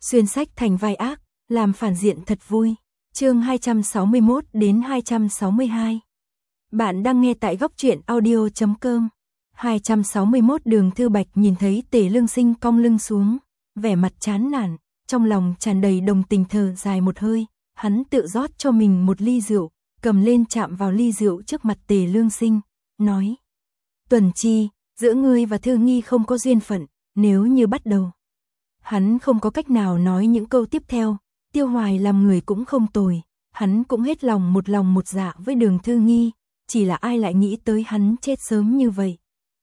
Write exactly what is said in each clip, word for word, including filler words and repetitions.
xuyên sách thành vai ác, làm phản diện thật vui. Chương hai trăm sáu mươi mốt đến hai trăm sáu mươi hai. Bạn đang nghe tại góc truyện audio chấm com. hai trăm sáu mươi mốt Đường Thư Bạch nhìn thấy Tề Lương Sinh cong lưng xuống, vẻ mặt chán nản, trong lòng tràn đầy đồng tình thở dài một hơi, hắn tự rót cho mình một ly rượu, cầm lên chạm vào ly rượu trước mặt Tề Lương Sinh, nói: "Tuần Chi, giữa ngươi và Thư Nghi không có duyên phận, nếu như bắt đầu." Hắn không có cách nào nói những câu tiếp theo, Tiêu Hoài làm người cũng không tồi, hắn cũng hết lòng một lòng một dạ với Đường Thư Nghi, chỉ là ai lại nghĩ tới hắn chết sớm như vậy.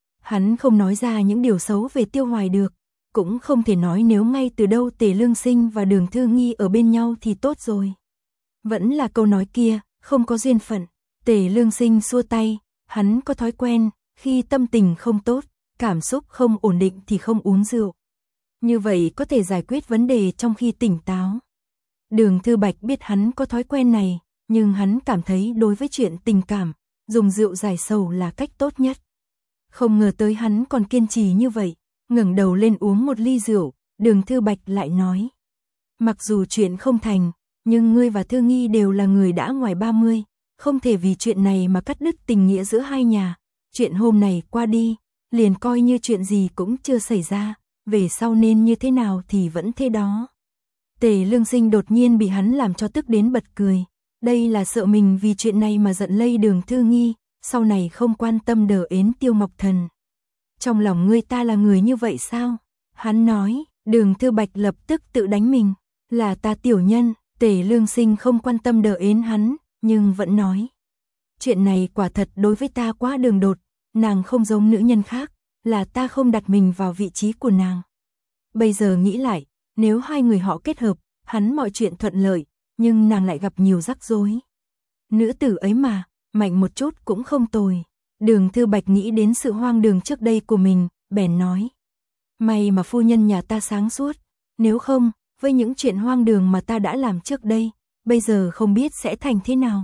Hắn không nói ra những điều xấu về Tiêu Hoài được, cũng không thể nói nếu ngay từ đâu Tề Lương Sinh và Đường Thư Nghi ở bên nhau thì tốt rồi. Vẫn là câu nói kia, không có duyên phận. Tề Lương Sinh xua tay, hắn có thói quen, khi tâm tình không tốt, cảm xúc không ổn định thì không uống rượu. Như vậy có thể giải quyết vấn đề trong khi tỉnh táo. Đường Thư Bạch biết hắn có thói quen này, nhưng hắn cảm thấy đối với chuyện tình cảm, dùng rượu giải sầu là cách tốt nhất. Không ngờ tới hắn còn kiên trì như vậy, ngẩng đầu lên uống một ly rượu, Đường Thư Bạch lại nói: "Mặc dù chuyện không thành, nhưng ngươi và Thư Nghi đều là người đã ngoài ba mươi, không thể vì chuyện này mà cắt đứt tình nghĩa giữa hai nhà. Chuyện hôm này qua đi, liền coi như chuyện gì cũng chưa xảy ra, về sau nên như thế nào thì vẫn thế đó." Tề Lương Sinh đột nhiên bị hắn làm cho tức đến bật cười, đây là sợ mình vì chuyện này mà giận lây Đường Thư Nghi, sau này không quan tâm đờ ến Tiêu Mộc Thần. "Trong lòng ngươi ta là người như vậy sao?" Hắn nói. Đường Thư Bạch lập tức tự đánh mình, là ta tiểu nhân. Tề Lương Sinh không quan tâm đờ ến hắn, nhưng vẫn nói: "Chuyện này quả thật đối với ta quá đường đột, nàng không giống nữ nhân khác, là ta không đặt mình vào vị trí của nàng. Bây giờ nghĩ lại, nếu hai người họ kết hợp, hắn mọi chuyện thuận lợi, nhưng nàng lại gặp nhiều rắc rối. Nữ tử ấy mà, mạnh một chút cũng không tồi." Đường Thư Bạch nghĩ đến sự hoang đường trước đây của mình, bèn nói: "May mà phu nhân nhà ta sáng suốt, nếu không, với những chuyện hoang đường mà ta đã làm trước đây, bây giờ không biết sẽ thành thế nào."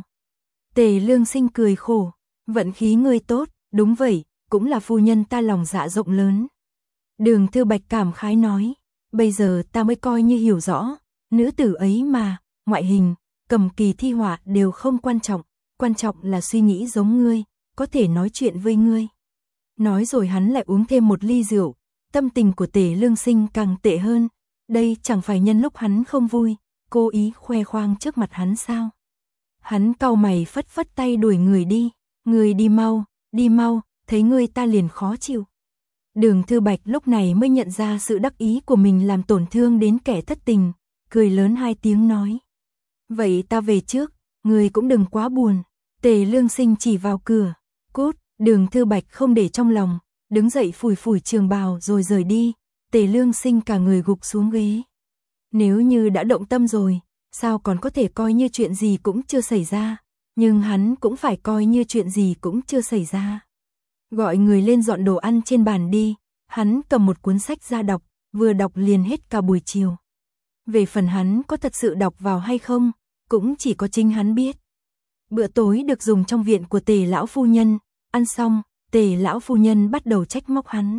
Tề Lương Sinh cười khổ: "Vận khí ngươi tốt." "Đúng vậy, cũng là phu nhân ta lòng dạ rộng lớn." Đường Thư Bạch cảm khái nói: "Bây giờ ta mới coi như hiểu rõ, nữ tử ấy mà, ngoại hình, cầm kỳ thi họa đều không quan trọng, quan trọng là suy nghĩ giống ngươi, có thể nói chuyện với ngươi." Nói rồi hắn lại uống thêm một ly rượu, tâm tình của Tề Lương Sinh càng tệ hơn, đây chẳng phải nhân lúc hắn không vui, cố ý khoe khoang trước mặt hắn sao? Hắn cau mày phất phất tay đuổi người đi, "Người đi mau, đi mau, thấy ngươi ta liền khó chịu." Đường Thư Bạch lúc này mới nhận ra sự đắc ý của mình làm tổn thương đến kẻ thất tình, cười lớn hai tiếng nói: "Vậy ta về trước, ngươi cũng đừng quá buồn." Tề Lương Sinh chỉ vào cửa, "Cút." Đường Thư Bạch không để trong lòng, đứng dậy phủi phủi trường bào rồi rời đi. Tề Lương Sinh cả người gục xuống ghế. Nếu như đã động tâm rồi, sao còn có thể coi như chuyện gì cũng chưa xảy ra, nhưng hắn cũng phải coi như chuyện gì cũng chưa xảy ra. Gọi người lên dọn đồ ăn trên bàn đi, hắn cầm một cuốn sách ra đọc, vừa đọc liền hết cả buổi chiều. Về phần hắn có thật sự đọc vào hay không, cũng chỉ có chính hắn biết. Bữa tối được dùng trong viện của Tề lão phu nhân, ăn xong, Tề lão phu nhân bắt đầu trách móc hắn.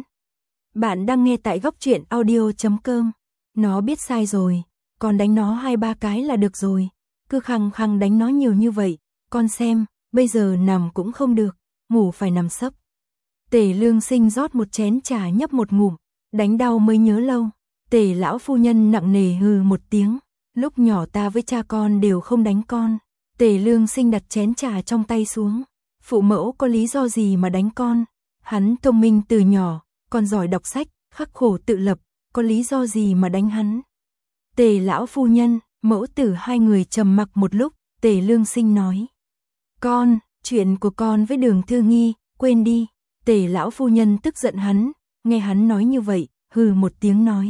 Bạn đang nghe tại góc truyện audio chấm com. "Nó biết sai rồi, con đánh nó hai ba cái là được rồi, cứ khăng khăng đánh nó nhiều như vậy, con xem, bây giờ nằm cũng không được, ngủ phải nằm sấp." Tề Lương Sinh rót một chén trà nhấp một ngụm, "Đánh đau mới nhớ lâu." Tề lão phu nhân nặng nề hừ một tiếng, "Lúc nhỏ ta với cha con đều không đánh con." Tề Lương Sinh đặt chén trà trong tay xuống, "Phụ mẫu có lý do gì mà đánh con? Hắn thông minh từ nhỏ, còn giỏi đọc sách, khắc khổ tự lập, có lý do gì mà đánh hắn?" Tề lão phu nhân, mẫu tử hai người trầm mặc một lúc, Tề Lương Sinh nói: "Con, chuyện của con với Đường Thư Nghi, quên đi." Tề lão phu nhân tức giận hắn, nghe hắn nói như vậy, hừ một tiếng nói: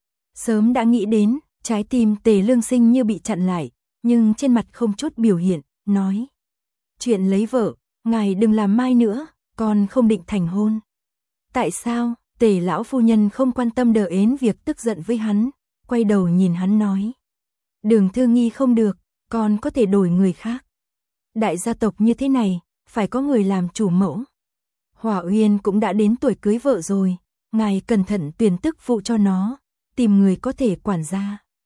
Sớm đã nghĩ đến. Trái tim Tề Lương Sinh như bị chặn lại, nhưng trên mặt không chút biểu hiện, nói: "Chuyện lấy vợ, ngài đừng làm mai nữa, con không định thành hôn." "Tại sao?" Tề lão phu nhân không quan tâm đờ ến việc tức giận với hắn, quay đầu nhìn hắn nói: "Đường Thư Nghi không được, con có thể đổi người khác. Đại gia tộc như thế này, phải có người làm chủ mẫu. Hỏa Uyên cũng đã đến tuổi cưới vợ rồi, ngài cẩn thận tuyển tức phụ cho nó, tìm người có thể quản gia."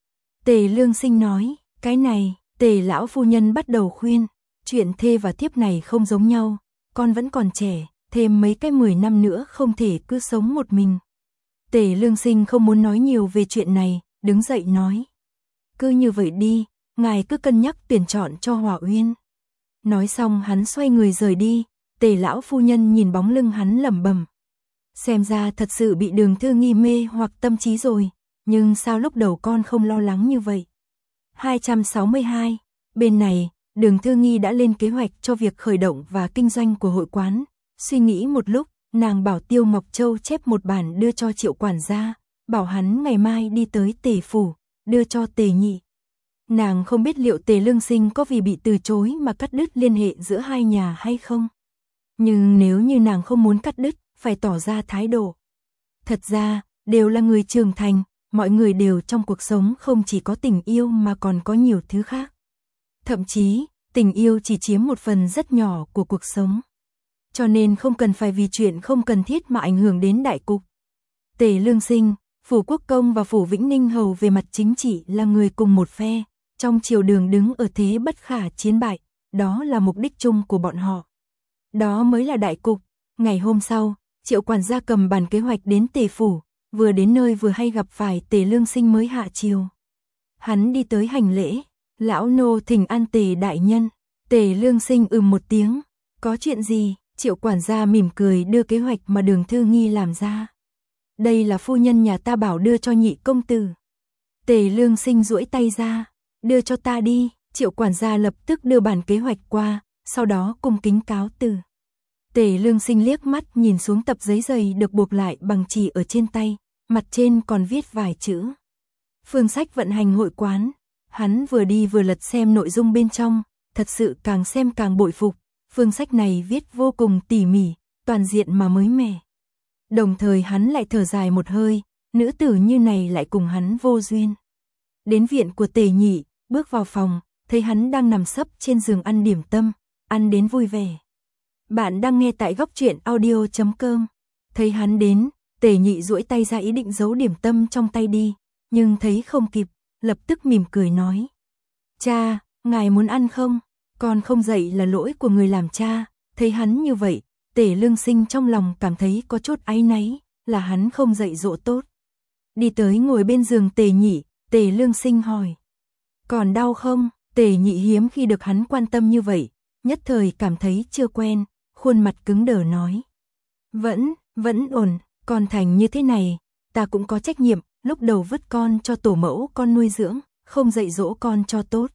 Tề Lương Sinh nói, cái này, Tề lão phu nhân bắt đầu khuyên, chuyện thê và thiếp này không giống nhau, con vẫn còn trẻ, thêm mấy cái mười năm nữa không thể cứ sống một mình. Tề Lương Sinh không muốn nói nhiều về chuyện này, đứng dậy nói. Cứ như vậy đi, ngài cứ cân nhắc tuyển chọn cho Hòa Uyên. Nói xong hắn xoay người rời đi, Tề lão phu nhân nhìn bóng lưng hắn lẩm bẩm. Xem ra thật sự bị Đường Thư Nghi mê hoặc tâm trí rồi, nhưng sao lúc đầu con không lo lắng như vậy? hai trăm sáu mươi hai, bên này, Đường Thư Nghi đã lên kế hoạch cho việc khởi động và kinh doanh của hội quán. Suy nghĩ một lúc, nàng bảo Tiêu Ngọc Châu chép một bản đưa cho Triệu quản gia, bảo hắn ngày mai đi tới Tề phủ, đưa cho Tề Nhị. Nàng không biết liệu Tề Lương Sinh có vì bị từ chối mà cắt đứt liên hệ giữa hai nhà hay không. Nhưng nếu như nàng không muốn cắt đứt, phải tỏ ra thái độ. Thật ra, đều là người trưởng thành, mọi người đều trong cuộc sống không chỉ có tình yêu mà còn có nhiều thứ khác. Thậm chí, tình yêu chỉ chiếm một phần rất nhỏ của cuộc sống. Cho nên không cần phải vì chuyện không cần thiết mà ảnh hưởng đến đại cục. Tề Lương Sinh, Phủ Quốc Công và Phủ Vĩnh Ninh Hầu về mặt chính trị là người cùng một phe, trong triều đường đứng ở thế bất khả chiến bại, đó là mục đích chung của bọn họ. Đó mới là đại cục. Ngày hôm sau, Triệu quản gia cầm bản kế hoạch đến Tề phủ, vừa đến nơi vừa hay gặp phải Tề Lương Sinh mới hạ triều. Hắn đi tới hành lễ, lão nô thỉnh an Tề đại nhân. Tề Lương Sinh ừm một tiếng, có chuyện gì? Triệu quản gia mỉm cười đưa kế hoạch mà Đường Thư Nghi làm ra. Đây là phu nhân nhà ta bảo đưa cho Nhị công tử. Tề Lương Sinh duỗi tay ra, đưa cho ta đi. Triệu quản gia lập tức đưa bản kế hoạch qua, sau đó cung kính cáo từ. Tề Lương Sinh liếc mắt nhìn xuống tập giấy dày được buộc lại bằng chỉ ở trên tay, mặt trên còn viết vài chữ. Phương sách vận hành hội quán. Hắn vừa đi vừa lật xem nội dung bên trong, thật sự càng xem càng bội phục. Phương sách này viết vô cùng tỉ mỉ, toàn diện mà mới mẻ. Đồng thời hắn lại thở dài một hơi, nữ tử như này lại cùng hắn vô duyên. Đến viện của Tề Nhị, bước vào phòng, thấy hắn đang nằm sấp trên giường ăn điểm tâm, ăn đến vui vẻ. Bạn đang nghe tại góc truyện audio chấm com. Thấy hắn đến, Tề Nhị duỗi tay ra ý định giấu điểm tâm trong tay đi, nhưng thấy không kịp, lập tức mỉm cười nói. Cha, ngài muốn ăn không? Con không dậy là lỗi của người làm cha. Thấy hắn như vậy, Tề Lương Sinh trong lòng cảm thấy có chút áy náy, là hắn không dạy dỗ tốt. Đi tới ngồi bên giường Tề Nhị, Tề Lương Sinh hỏi. Còn đau không? Tề Nhị hiếm khi được hắn quan tâm như vậy, nhất thời cảm thấy chưa quen, khuôn mặt cứng đờ nói. Vẫn, vẫn ổn, con thành như thế này, ta cũng có trách nhiệm, lúc đầu vứt con cho tổ mẫu con nuôi dưỡng, không dạy dỗ con cho tốt.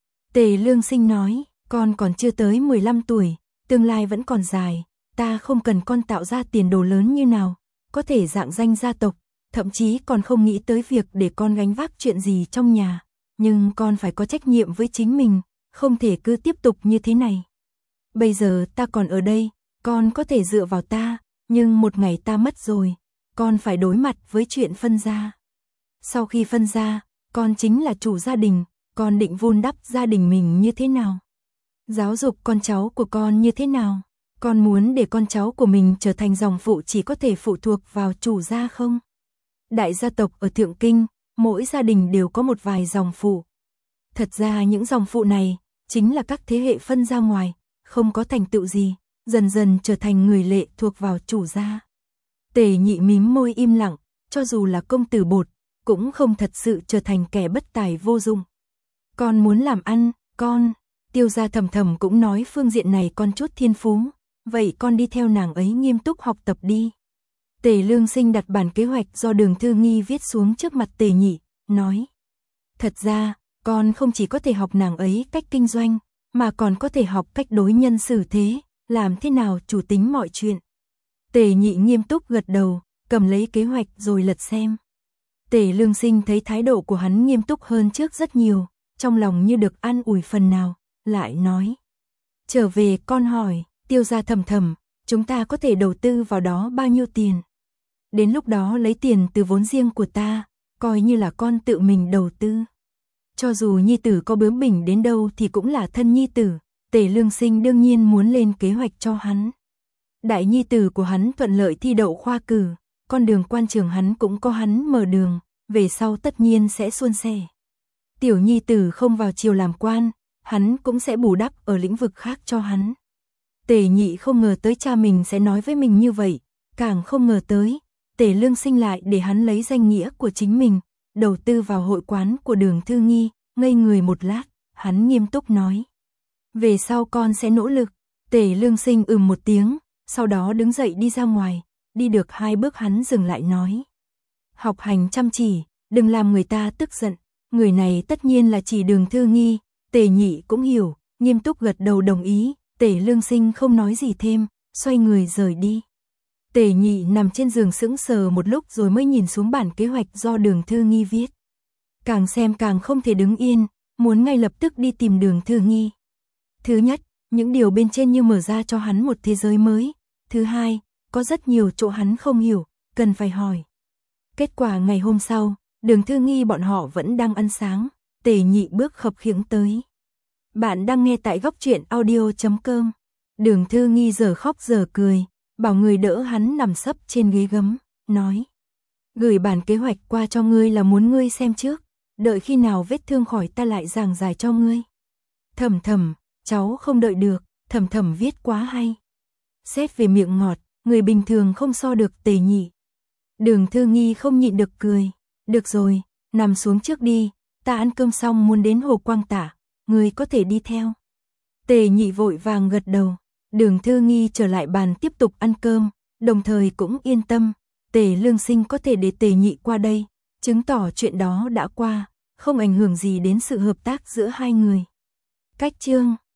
Tề Lương Sinh nói, con còn chưa tới mười lăm tuổi, tương lai vẫn còn dài, ta không cần con tạo ra tiền đồ lớn như nào, có thể dạng danh gia tộc, thậm chí còn không nghĩ tới việc để con gánh vác chuyện gì trong nhà, nhưng con phải có trách nhiệm với chính mình, không thể cứ tiếp tục như thế này. Bây giờ ta còn ở đây, con có thể dựa vào ta, nhưng một ngày ta mất rồi, con phải đối mặt với chuyện phân gia. Sau khi phân gia, con chính là chủ gia đình, con định vun đắp gia đình mình như thế nào? Giáo dục con cháu của con như thế nào? Con muốn để con cháu của mình trở thành dòng phụ chỉ có thể phụ thuộc vào chủ gia không? Đại gia tộc ở Thượng Kinh, mỗi gia đình đều có một vài dòng phụ. Thật ra những dòng phụ này, chính là các thế hệ phân ra ngoài, không có thành tựu gì, dần dần trở thành người lệ thuộc vào chủ gia. Tề Nhị mím môi im lặng, cho dù là công tử bột, cũng không thật sự trở thành kẻ bất tài vô dụng. Con muốn làm ăn, con, Tiêu gia Thầm Thầm cũng nói phương diện này con chút thiên phú, vậy con đi theo nàng ấy nghiêm túc học tập đi. Tề Lương Sinh đặt bản kế hoạch do Đường Thư Nghi viết xuống trước mặt Tề Nhị, nói. Thật ra, con không chỉ có thể học nàng ấy cách kinh doanh, mà còn có thể học cách đối nhân xử thế, làm thế nào chủ tính mọi chuyện. Tề Nhị nghiêm túc gật đầu, cầm lấy kế hoạch rồi lật xem. Tề Lương Sinh thấy thái độ của hắn nghiêm túc hơn trước rất nhiều, trong lòng như được an ủi phần nào, lại nói. Trở về con hỏi, Tiêu gia Thầm Thầm, chúng ta có thể đầu tư vào đó bao nhiêu tiền? Đến lúc đó lấy tiền từ vốn riêng của ta, coi như là con tự mình đầu tư. Cho dù nhi tử có bướng bỉnh đến đâu thì cũng là thân nhi tử, Tề Lương Sinh đương nhiên muốn lên kế hoạch cho hắn. Đại nhi tử của hắn thuận lợi thi đậu khoa cử, con đường quan trường hắn cũng có hắn mở đường, về sau tất nhiên sẽ suôn sẻ. tiểu nhi tử không vào triều làm quan, hắn cũng sẽ bù đắp ở lĩnh vực khác cho hắn. Tề Nhị không ngờ tới cha mình sẽ nói với mình như vậy, càng không ngờ tới, Tề Lương Sinh lại để hắn lấy danh nghĩa của chính mình, đầu tư vào hội quán của Đường Thư Nghi, ngây người một lát, hắn nghiêm túc nói. Về sau con sẽ nỗ lực. Tề Lương Sinh ừm một tiếng, sau đó đứng dậy đi ra ngoài, đi được hai bước hắn dừng lại nói. Học hành chăm chỉ, đừng làm người ta tức giận, người này tất nhiên là chỉ Đường Thư Nghi, Tề Nhị cũng hiểu, nghiêm túc gật đầu đồng ý, Tề Lương Sinh không nói gì thêm, xoay người rời đi. Tề Nhị nằm trên giường sững sờ một lúc rồi mới nhìn xuống bản kế hoạch do Đường Thư Nghi viết. Càng xem càng không thể đứng yên, muốn ngay lập tức đi tìm Đường Thư Nghi. Thứ nhất, những điều bên trên như mở ra cho hắn một thế giới mới. Thứ hai, có rất nhiều chỗ hắn không hiểu, cần phải hỏi. Kết quả ngày hôm sau, Đường Thư Nghi bọn họ vẫn đang ăn sáng, Tề Nhị bước khập khiễng tới. Bạn đang nghe tại góc truyện audio chấm com. Đường Thư Nghi giờ khóc giờ cười, bảo người đỡ hắn nằm sấp trên ghế gấm, nói. Gửi bản kế hoạch qua cho ngươi là muốn ngươi xem trước, đợi khi nào vết thương khỏi ta lại giảng giải cho ngươi. Thầm thầm, cháu không đợi được, Thầm Thầm viết quá hay. Xét về miệng ngọt, người bình thường không so được Tề Nhị. Đường Thư Nghi không nhịn được cười. Được rồi, nằm xuống trước đi, ta ăn cơm xong muốn đến Hồ Quang Tả, ngươi có thể đi theo. Tề Nhị vội vàng gật đầu. Đường Thư Nghi trở lại bàn tiếp tục ăn cơm, đồng thời cũng yên tâm, Tề Lương Sinh có thể để Tề Nhị qua đây, chứng tỏ chuyện đó đã qua, không ảnh hưởng gì đến sự hợp tác giữa hai người. Cách chương